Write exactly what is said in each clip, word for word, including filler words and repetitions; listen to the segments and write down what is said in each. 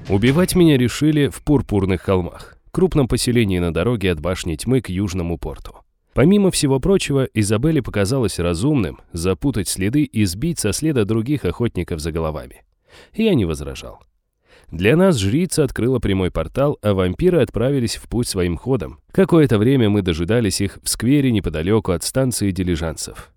Убивать меня решили в Пурпурных холмах, крупном поселении на дороге от башни тьмы к южному порту. Помимо всего прочего, Изабелле показалось разумным запутать следы и сбить со следа других охотников за головами. Я не возражал. Для нас жрица открыла прямой портал, а вампиры отправились в путь своим ходом. Какое-то время мы дожидались их в сквере неподалеку от станции дилижансов.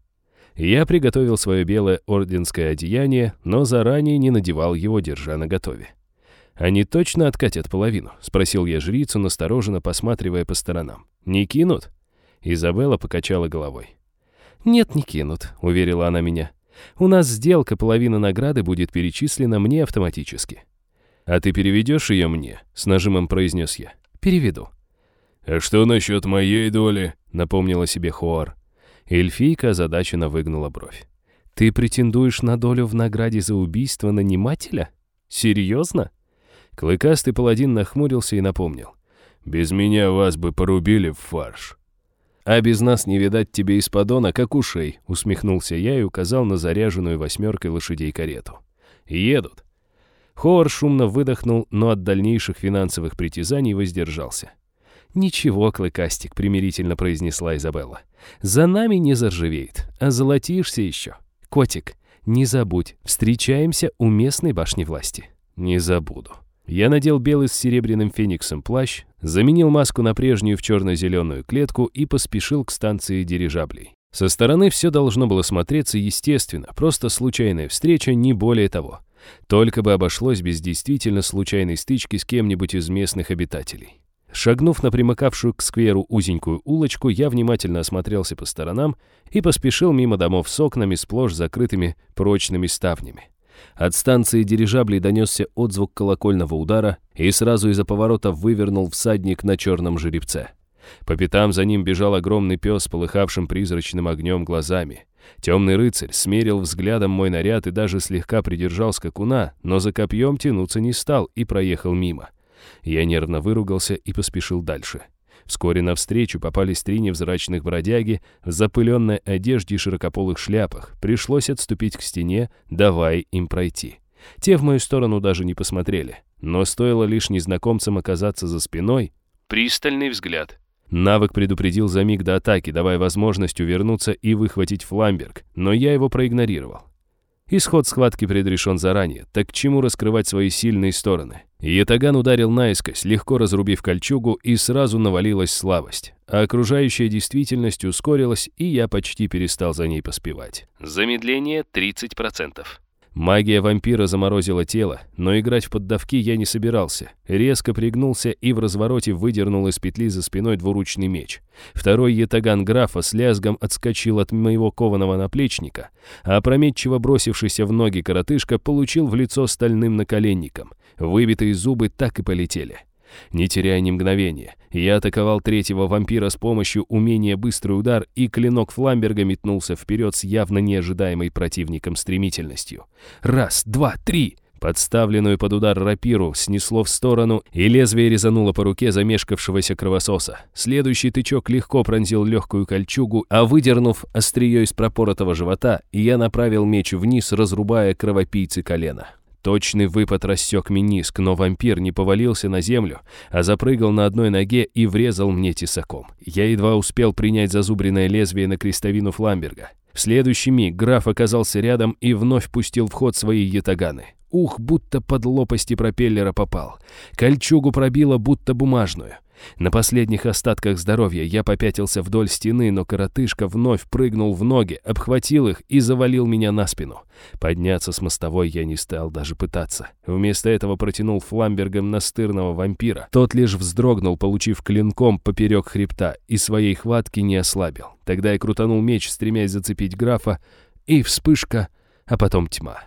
Я приготовил свое белое орденское одеяние, но заранее не надевал его, держа наготове. «Они точно откатят половину?» — спросил я жрицу, настороженно посматривая по сторонам. «Не кинут?» Изабелла покачала головой. «Нет, не кинут», — уверила она меня. «У нас сделка, половина награды будет перечислена мне автоматически». «А ты переведешь ее мне?» — с нажимом произнес я. «Переведу». «А что насчет моей доли?» — напомнила себе Хоар. Эльфийка озадаченно выгнула бровь. «Ты претендуешь на долю в награде за убийство нанимателя? Серьезно?» Клыкастый паладин нахмурился и напомнил. «Без меня вас бы порубили в фарш». «А без нас не видать тебе из подона, как ушей», — усмехнулся я и указал на заряженную восьмеркой лошадей карету. «Едут». Хоар шумно выдохнул, но от дальнейших финансовых притязаний воздержался. «Ничего, Клыкастик», — примирительно произнесла Изабелла. «За нами не заржавеет, а золотишься еще. Котик, не забудь, встречаемся у местной башни власти». «Не забуду». Я надел белый с серебряным фениксом плащ, заменил маску на прежнюю в черно-зеленую клетку и поспешил к станции дирижаблей. Со стороны все должно было смотреться естественно, просто случайная встреча, не более того. Только бы обошлось без действительно случайной стычки с кем-нибудь из местных обитателей. Шагнув на примыкавшую к скверу узенькую улочку, я внимательно осмотрелся по сторонам и поспешил мимо домов с окнами, сплошь закрытыми прочными ставнями. От станции дирижаблей донесся отзвук колокольного удара, и сразу из-за поворота вывернул всадник на черном жеребце. По пятам за ним бежал огромный пес с полыхавшим призрачным огнем глазами. Темный рыцарь смерил взглядом мой наряд и даже слегка придержал скакуна, но за копьем тянуться не стал и проехал мимо. Я нервно выругался и поспешил дальше. Вскоре навстречу попались три невзрачных бродяги в запыленной одежде и широкополых шляпах. Пришлось отступить к стене, давая им пройти. Те в мою сторону даже не посмотрели, но стоило лишь незнакомцам оказаться за спиной. Пристальный взгляд. Навык предупредил за миг до атаки, давая возможность увернуться и выхватить фламберг, но я его проигнорировал. Исход схватки предрешен заранее, так к чему раскрывать свои сильные стороны? Ятаган ударил наискось, легко разрубив кольчугу, и сразу навалилась слабость. А окружающая действительность ускорилась, и я почти перестал за ней поспевать. Замедление тридцать процентов. Магия вампира заморозила тело, но играть в поддавки я не собирался. Резко пригнулся и в развороте выдернул из петли за спиной двуручный меч. Второй ятаган графа с лязгом отскочил от моего кованого наплечника, а опрометчиво бросившийся в ноги коротышка получил в лицо стальным наколенником. Выбитые зубы так и полетели. Не теряя ни мгновения, я атаковал третьего вампира с помощью умения «Быстрый удар», и клинок фламберга метнулся вперед с явно неожидаемой противником стремительностью. Раз, два, три! Подставленную под удар рапиру снесло в сторону, и лезвие резануло по руке замешкавшегося кровососа. Следующий тычок легко пронзил легкую кольчугу, а выдернув острие из пропоротого живота, я направил меч вниз, разрубая кровопийцы колено. Точный выпад рассек мениск, но вампир не повалился на землю, а запрыгал на одной ноге и врезал мне тесаком. Я едва успел принять зазубренное лезвие на крестовину фламберга. В следующий миг граф оказался рядом и вновь пустил в ход свои ятаганы. Ух, будто под лопасти пропеллера попал. Кольчугу пробило, будто бумажную. На последних остатках здоровья я попятился вдоль стены, но коротышка вновь прыгнул в ноги, обхватил их и завалил меня на спину. Подняться с мостовой я не стал даже пытаться. Вместо этого протянул фламбергом настырного вампира. Тот лишь вздрогнул, получив клинком поперек хребта, и своей хватки не ослабил. Тогда я крутанул меч, стремясь зацепить графа, и вспышка, а потом тьма.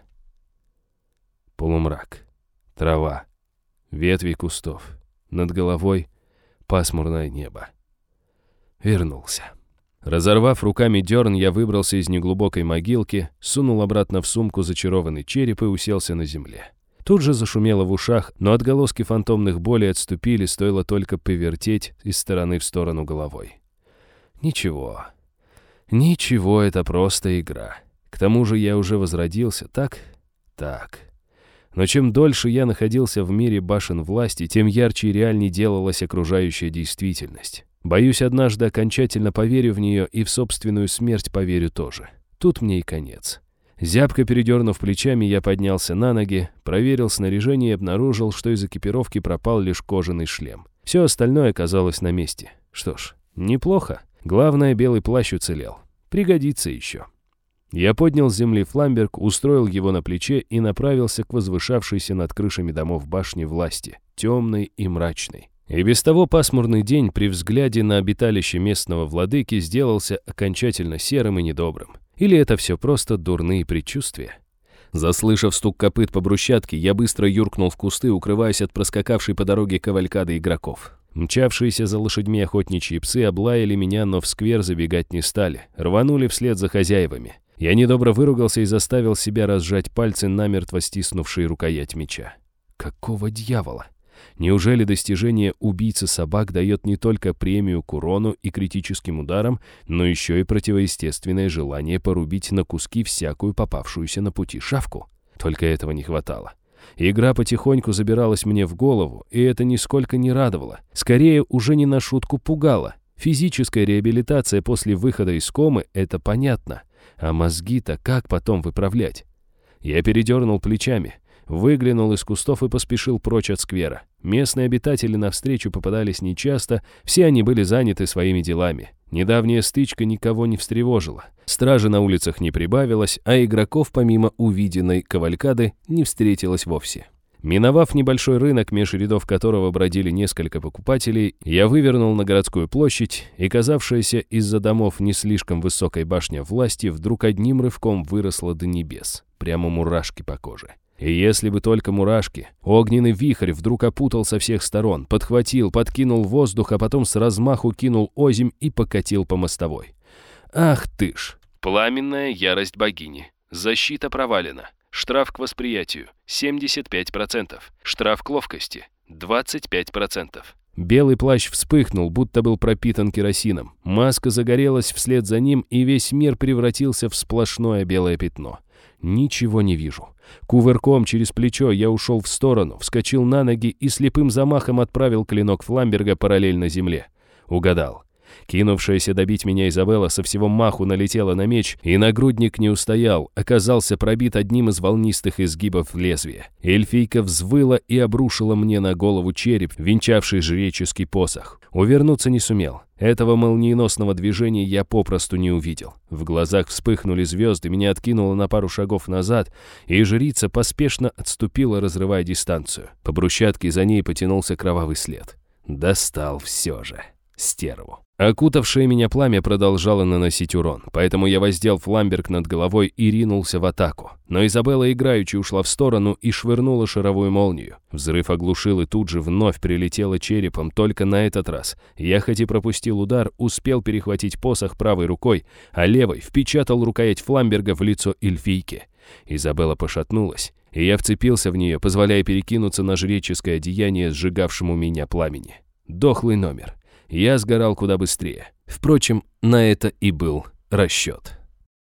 Полумрак, трава, ветви кустов. Над головой пасмурное небо. Вернулся. Разорвав руками дерн, я выбрался из неглубокой могилки, сунул обратно в сумку зачарованный череп и уселся на земле. Тут же зашумело в ушах, но отголоски фантомных болей отступили, стоило только повертеть из стороны в сторону головой. Ничего. Ничего, это просто игра. К тому же я уже возродился, так? Так. Но чем дольше я находился в мире башен власти, тем ярче и реальней делалась окружающая действительность. Боюсь, однажды окончательно поверю в нее и в собственную смерть поверю тоже. Тут мне и конец. Зябко передернув плечами, я поднялся на ноги, проверил снаряжение и обнаружил, что из экипировки пропал лишь кожаный шлем. Все остальное оказалось на месте. Что ж, неплохо. Главное, белый плащ уцелел. Пригодится еще. Я поднял с земли фламберг, устроил его на плече и направился к возвышавшейся над крышами домов башне власти, темной и мрачной. И без того пасмурный день при взгляде на обиталище местного владыки сделался окончательно серым и недобрым. Или это все просто дурные предчувствия? Заслышав стук копыт по брусчатке, я быстро юркнул в кусты, укрываясь от проскакавшей по дороге кавалькады игроков. Мчавшиеся за лошадьми охотничьи псы облаяли меня, но в сквер забегать не стали, рванули вслед за хозяевами. Я недобро выругался и заставил себя разжать пальцы, намертво стиснувшие рукоять меча. Какого дьявола? Неужели достижение убийцы собак дает не только премию к урону и критическим ударам, но еще и противоестественное желание порубить на куски всякую попавшуюся на пути шавку? Только этого не хватало. Игра потихоньку забиралась мне в голову, и это нисколько не радовало. Скорее, уже не на шутку пугало. Физическая реабилитация после выхода из комы – это понятно. А мозги-то как потом выправлять? Я передернул плечами, выглянул из кустов и поспешил прочь от сквера. Местные обитатели навстречу попадались нечасто, все они были заняты своими делами. Недавняя стычка никого не встревожила. Стражи на улицах не прибавилось, а игроков помимо увиденной кавалькады не встретилось вовсе. Миновав небольшой рынок, меж рядов которого бродили несколько покупателей, я вывернул на городскую площадь, и казавшаяся из-за домов не слишком высокой башня власти вдруг одним рывком выросла до небес, прямо мурашки по коже. И если бы только мурашки, огненный вихрь вдруг опутал со всех сторон, подхватил, подкинул воздух, а потом с размаху кинул озимь и покатил по мостовой. Ах ты ж! Пламенная ярость богини. Защита провалена. Штраф к восприятию – семьдесят пять процентов. Штраф к ловкости – двадцать пять процентов. Белый плащ вспыхнул, будто был пропитан керосином. Маска загорелась вслед за ним, и весь мир превратился в сплошное белое пятно. Ничего не вижу. Кувырком через плечо я ушел в сторону, вскочил на ноги и слепым замахом отправил клинок фламберга параллельно земле. Угадал. Кинувшаяся добить меня Изабелла со всего маху налетела на меч, и нагрудник не устоял, оказался пробит одним из волнистых изгибов лезвия. Эльфийка взвыла и обрушила мне на голову череп, венчавший жреческий посох. Увернуться не сумел. Этого молниеносного движения я попросту не увидел. В глазах вспыхнули звезды, меня откинуло на пару шагов назад, и жрица поспешно отступила, разрывая дистанцию. По брусчатке за ней потянулся кровавый след. Достал все же. Стерву. Окутавшее меня пламя продолжало наносить урон, поэтому я воздел фламберг над головой и ринулся в атаку. Но Изабелла играючи ушла в сторону и швырнула шаровую молнию. Взрыв оглушил и тут же вновь прилетела черепом, только на этот раз. Я хоть и пропустил удар, успел перехватить посох правой рукой, а левой впечатал рукоять фламберга в лицо эльфийки. Изабелла пошатнулась, и я вцепился в нее, позволяя перекинуться на жреческое одеяние, сжигавшему меня пламени. Дохлый номер. Я сгорал куда быстрее. Впрочем, на это и был расчет.